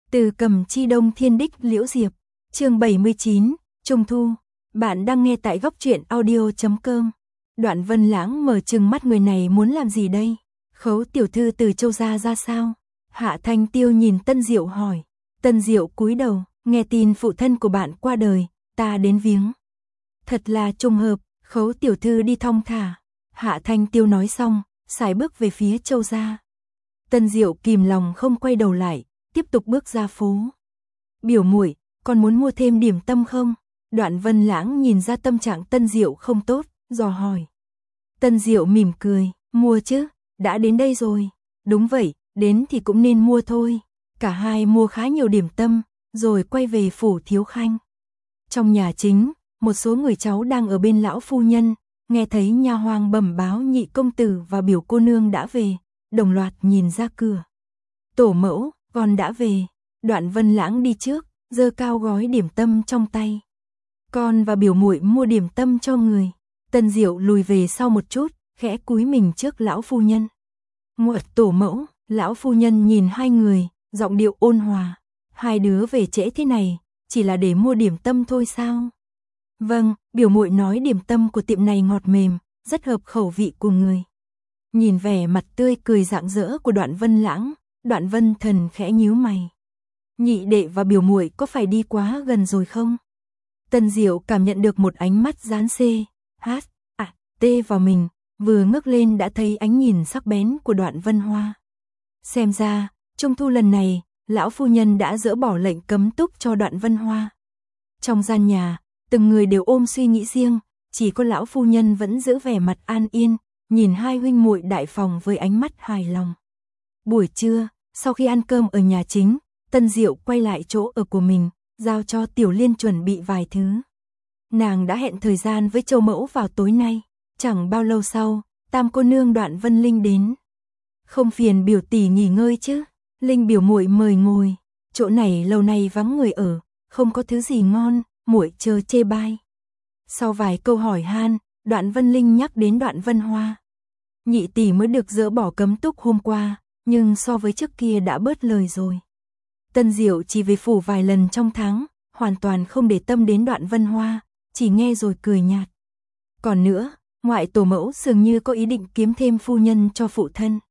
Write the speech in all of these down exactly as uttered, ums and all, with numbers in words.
Từ Cầm Chi Đông Thiên Đích Liễu Diệp, chương bảy mươi chín, Trung Thu. Bạn đang nghe tại góc truyện audio chấm com. Đoạn Vân Lãng mở trừng mắt, người này muốn làm gì đây? Khấu tiểu thư từ Châu gia ra sao? Hạ Thanh Tiêu nhìn Tân Diệu hỏi. Tân Diệu cúi đầu, nghe tin phụ thân của bạn qua đời, ta đến viếng. Thật là trùng hợp, Khấu tiểu thư đi thong thả. Hạ Thanh Tiêu nói xong, sải bước về phía Châu gia. Tân Diệu kìm lòng không quay đầu lại, tiếp tục bước ra phố. Biểu muội, còn muốn mua thêm điểm tâm không? Đoạn Vân Lãng nhìn ra tâm trạng Tân Diệu không tốt, dò hỏi. Tân Diệu mỉm cười, mua chứ, đã đến đây rồi. Đúng vậy, đến thì cũng nên mua thôi. Cả hai mua khá nhiều điểm tâm, rồi quay về phủ Thiếu Khanh. Trong nhà chính, một số người cháu đang ở bên lão phu nhân, nghe thấy nha hoang bẩm báo nhị công tử và biểu cô nương đã về, đồng loạt nhìn ra cửa. Tổ mẫu, con đã về. Đoạn Vân Lãng đi trước, giơ cao gói điểm tâm trong tay. Con và biểu muội mua điểm tâm cho người. Tân Diệu lùi về sau một chút, khẽ cúi mình trước lão phu nhân. Muội, tổ mẫu. Lão phu nhân nhìn hai người, giọng điệu ôn hòa. Hai đứa về trễ thế này, chỉ là để mua điểm tâm thôi sao? Vâng, biểu muội nói điểm tâm của tiệm này ngọt mềm, rất hợp khẩu vị của người. Nhìn vẻ mặt tươi cười rạng rỡ của Đoạn Vân Lãng, Đoạn Vân Thần khẽ nhíu mày. Nhị đệ và biểu muội có phải đi quá gần rồi không? Tân Diệu cảm nhận được một ánh mắt dán C, H, A, T vào mình, vừa ngước lên đã thấy ánh nhìn sắc bén của Đoạn Vân Hoa. Xem ra, Trung Thu lần này, lão phu nhân đã dỡ bỏ lệnh cấm túc cho Đoạn Vân Hoa. Trong gian nhà, từng người đều ôm suy nghĩ riêng, chỉ có lão phu nhân vẫn giữ vẻ mặt an yên, nhìn hai huynh muội đại phòng với ánh mắt hài lòng. Buổi trưa, sau khi ăn cơm ở nhà chính, Tân Diệu quay lại chỗ ở của mình, giao cho Tiểu Liên chuẩn bị vài thứ. Nàng đã hẹn thời gian với Châu mẫu vào tối nay. Chẳng bao lâu sau, tam cô nương Đoạn Vân Linh đến. Không phiền biểu tỷ nghỉ ngơi chứ? Linh biểu muội mời ngồi. Chỗ này lâu nay vắng người ở, không có thứ gì ngon, muội chờ chê bai. Sau vài câu hỏi han, Đoạn Vân Linh nhắc đến Đoạn Vân Hoa. Nhị tỷ mới được dỡ bỏ cấm túc hôm qua, nhưng so với trước kia đã bớt lời rồi. Tân Diệu chỉ về phủ vài lần trong tháng, hoàn toàn không để tâm đến Đoạn Vân Hoa, chỉ nghe rồi cười nhạt. Còn nữa, ngoại tổ mẫu dường như có ý định kiếm thêm phu nhân cho phụ thân.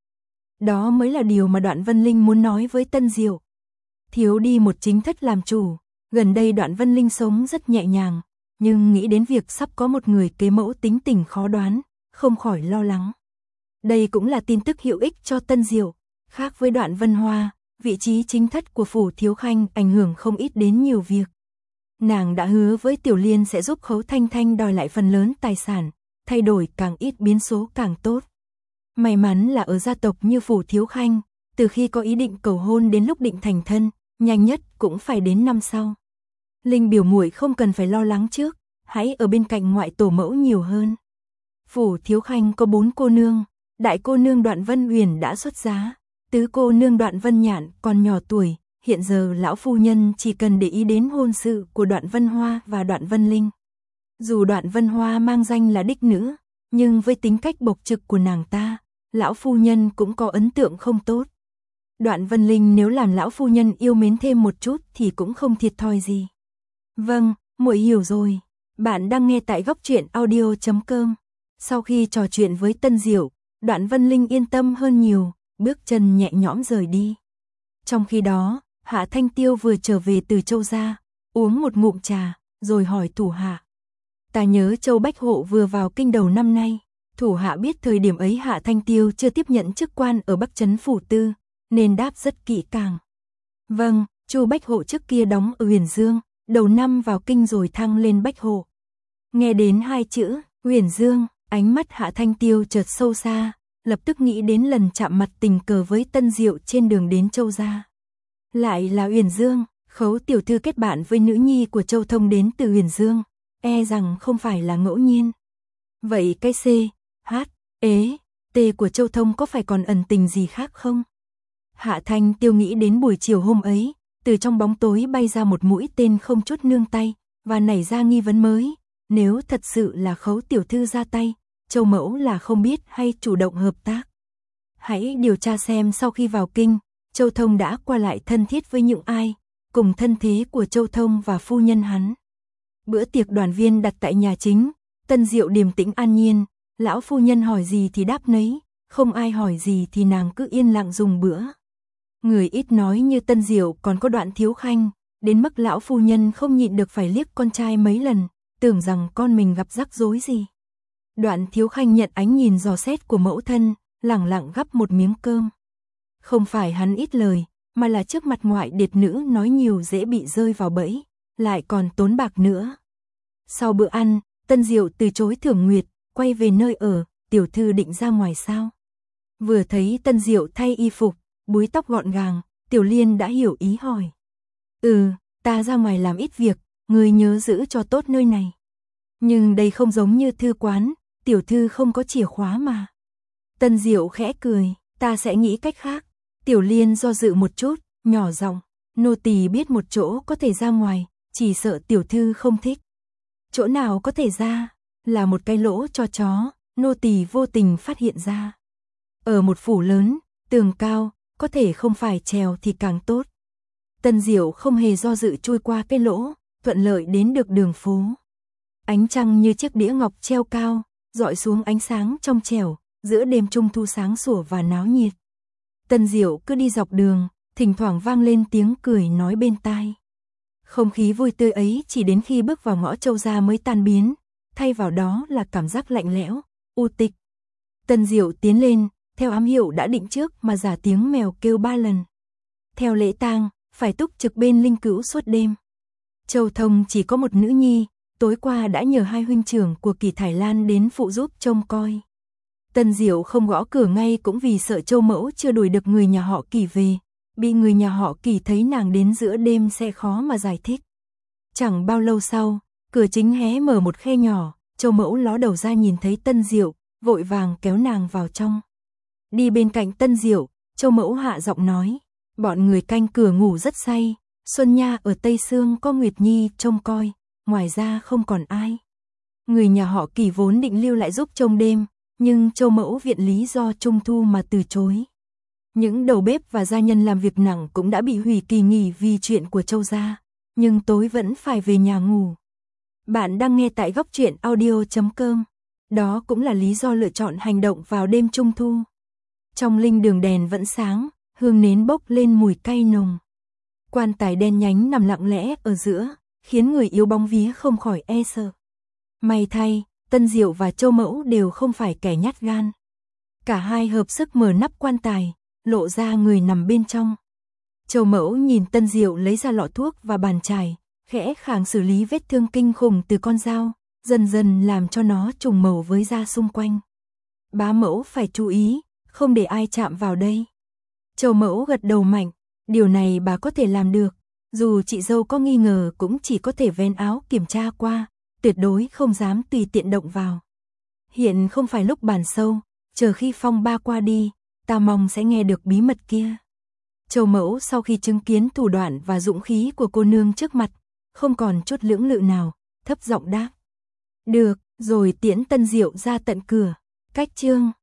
Đó mới là điều mà Đoạn Vân Linh muốn nói với Tân Diệu. Thiếu đi một chính thất làm chủ, gần đây Đoạn Vân Linh sống rất nhẹ nhàng, nhưng nghĩ đến việc sắp có một người kế mẫu tính tình khó đoán, không khỏi lo lắng. Đây cũng là tin tức hữu ích cho Tân Diệu, khác với Đoạn Vân Hoa. Vị trí chính thất của phủ Thiếu Khanh ảnh hưởng không ít đến nhiều việc. Nàng đã hứa với Tiểu Liên sẽ giúp Khấu Thanh Thanh đòi lại phần lớn tài sản, thay đổi càng ít biến số càng tốt. May mắn là ở gia tộc như phủ Thiếu Khanh, từ khi có ý định cầu hôn đến lúc định thành thân, nhanh nhất cũng phải đến năm sau. Linh biểu muội không cần phải lo lắng trước, hãy ở bên cạnh ngoại tổ mẫu nhiều hơn. Phủ Thiếu Khanh có bốn cô nương, đại cô nương Đoạn Vân Uyển đã xuất giá. Tứ cô nương Đoạn Vân Nhạn còn nhỏ tuổi, hiện giờ lão phu nhân chỉ cần để ý đến hôn sự của Đoạn Vân Hoa và Đoạn Vân Linh. Dù Đoạn Vân Hoa mang danh là đích nữ, nhưng với tính cách bộc trực của nàng ta, lão phu nhân cũng có ấn tượng không tốt. Đoạn Vân Linh nếu làm lão phu nhân yêu mến thêm một chút thì cũng không thiệt thòi gì. Vâng, muội hiểu rồi. Bạn đang nghe tại góc truyện audio chấm com. Sau khi trò chuyện với Tân Diệu, Đoạn Vân Linh yên tâm hơn nhiều, bước chân nhẹ nhõm rời đi. Trong khi đó, Hạ Thanh Tiêu vừa trở về từ Châu gia, uống một ngụm trà, rồi hỏi thủ hạ. Ta nhớ Châu Bách Hộ vừa vào kinh đầu năm nay. Thủ hạ biết thời điểm ấy Hạ Thanh Tiêu chưa tiếp nhận chức quan ở Bắc Trấn phủ tư, nên đáp rất kỹ càng. Vâng, Chu Bách Hộ trước kia đóng ở Huyền Dương, đầu năm vào kinh rồi thăng lên Bách Hộ. Nghe đến hai chữ Huyền Dương, ánh mắt Hạ Thanh Tiêu chợt sâu xa, lập tức nghĩ đến lần chạm mặt tình cờ với Tân Diệu trên đường đến Châu gia. Lại là Huyền Dương, Khấu tiểu thư kết bạn với nữ nhi của Châu Thông đến từ Huyền Dương, e rằng không phải là ngẫu nhiên. Vậy cái C, H, ế, T của Châu Thông có phải còn ẩn tình gì khác không? Hạ Thanh Tiêu nghĩ đến buổi chiều hôm ấy, từ trong bóng tối bay ra một mũi tên không chút nương tay, và nảy ra nghi vấn mới, nếu thật sự là Khấu tiểu thư ra tay, Châu mẫu là không biết hay chủ động hợp tác. Hãy điều tra xem sau khi vào kinh, Châu Thông đã qua lại thân thiết với những ai, cùng thân thế của Châu Thông và phu nhân hắn. Bữa tiệc đoàn viên đặt tại nhà chính, Tân Diệu điềm tĩnh an nhiên, lão phu nhân hỏi gì thì đáp nấy, không ai hỏi gì thì nàng cứ yên lặng dùng bữa. Người ít nói như Tân Diệu còn có Đoạn Thiếu Khanh, đến mức lão phu nhân không nhịn được phải liếc con trai mấy lần, tưởng rằng con mình gặp rắc rối gì. Đoạn Thiếu Khanh nhận ánh nhìn dò xét của mẫu thân, lẳng lặng gắp một miếng cơm. Không phải hắn ít lời, mà là trước mặt ngoại điệt nữ nói nhiều dễ bị rơi vào bẫy, lại còn tốn bạc nữa. Sau bữa ăn, Tân Diệu từ chối Thưởng Nguyệt, quay về nơi ở, tiểu thư định ra ngoài sao? Vừa thấy Tân Diệu thay y phục, búi tóc gọn gàng, Tiểu Liên đã hiểu ý hỏi. Ừ, ta ra ngoài làm ít việc, ngươi nhớ giữ cho tốt nơi này. Nhưng đây không giống như thư quán, tiểu thư không có chìa khóa mà. Tân Diệu khẽ cười, ta sẽ nghĩ cách khác. Tiểu Liên do dự một chút, nhỏ giọng, nô tỳ biết một chỗ có thể ra ngoài, chỉ sợ tiểu thư không thích. Chỗ nào có thể ra? Là một cái lỗ cho chó, nô tỳ vô tình phát hiện ra. Ở một phủ lớn, tường cao, có thể không phải trèo thì càng tốt. Tân Diệu không hề do dự chui qua cái lỗ, thuận lợi đến được đường phố. Ánh trăng như chiếc đĩa ngọc treo cao, dọi xuống ánh sáng trong trẻo, giữa đêm trung thu sáng sủa và náo nhiệt. Tân Diệu cứ đi dọc đường, thỉnh thoảng vang lên tiếng cười nói bên tai. Không khí vui tươi ấy chỉ đến khi bước vào ngõ Châu gia mới tan biến, thay vào đó là cảm giác lạnh lẽo, u tịch. Tân Diệu tiến lên, theo ám hiệu đã định trước mà giả tiếng mèo kêu ba lần. Theo lễ tang, phải túc trực bên linh cữu suốt đêm. Châu Thông chỉ có một nữ nhi, tối qua đã nhờ hai huynh trưởng của Kỳ Thải Lan đến phụ giúp trông coi. Tân Diệu không gõ cửa ngay cũng vì sợ Châu Mẫu chưa đuổi được người nhà họ Kỳ về, bị người nhà họ Kỳ thấy nàng đến giữa đêm sẽ khó mà giải thích. Chẳng bao lâu sau, cửa chính hé mở một khe nhỏ, Châu Mẫu ló đầu ra nhìn thấy Tân Diệu, vội vàng kéo nàng vào trong. Đi bên cạnh Tân Diệu, Châu Mẫu hạ giọng nói, bọn người canh cửa ngủ rất say, Xuân Nha ở Tây Sương có Nguyệt Nhi trông coi, ngoài ra không còn ai. Người nhà họ Kỳ vốn định lưu lại giúp trông đêm, nhưng Châu Mẫu viện lý do trung thu mà từ chối. Những đầu bếp và gia nhân làm việc nặng cũng đã bị hủy kỳ nghỉ vì chuyện của Châu gia, nhưng tối vẫn phải về nhà ngủ. Bạn đang nghe tại góc truyện audio chấm com. Đó cũng là lý do lựa chọn hành động vào đêm trung thu. Trong linh đường đèn vẫn sáng, hương nến bốc lên mùi cay nồng. Quan tài đen nhánh nằm lặng lẽ ở giữa, khiến người yếu bóng vía không khỏi e sợ. May thay, Tân Diệu và Châu Mẫu đều không phải kẻ nhát gan. Cả hai hợp sức mở nắp quan tài, lộ ra người nằm bên trong. Châu Mẫu nhìn Tân Diệu lấy ra lọ thuốc và bàn chải, khẽ khàng xử lý vết thương kinh khủng từ con dao, dần dần làm cho nó trùng màu với da xung quanh. Bá Mẫu phải chú ý, không để ai chạm vào đây. Châu Mẫu gật đầu mạnh, điều này bà có thể làm được, dù chị dâu có nghi ngờ cũng chỉ có thể vén áo kiểm tra qua, tuyệt đối không dám tùy tiện động vào. Hiện không phải lúc bàn sâu, chờ khi phong ba qua đi, ta mong sẽ nghe được bí mật kia. Châu Mẫu sau khi chứng kiến thủ đoạn và dũng khí của cô nương trước mặt, không còn chút lưỡng lự nào, thấp giọng đáp. Được, rồi tiễn Tân Diệu ra tận cửa. Cách chương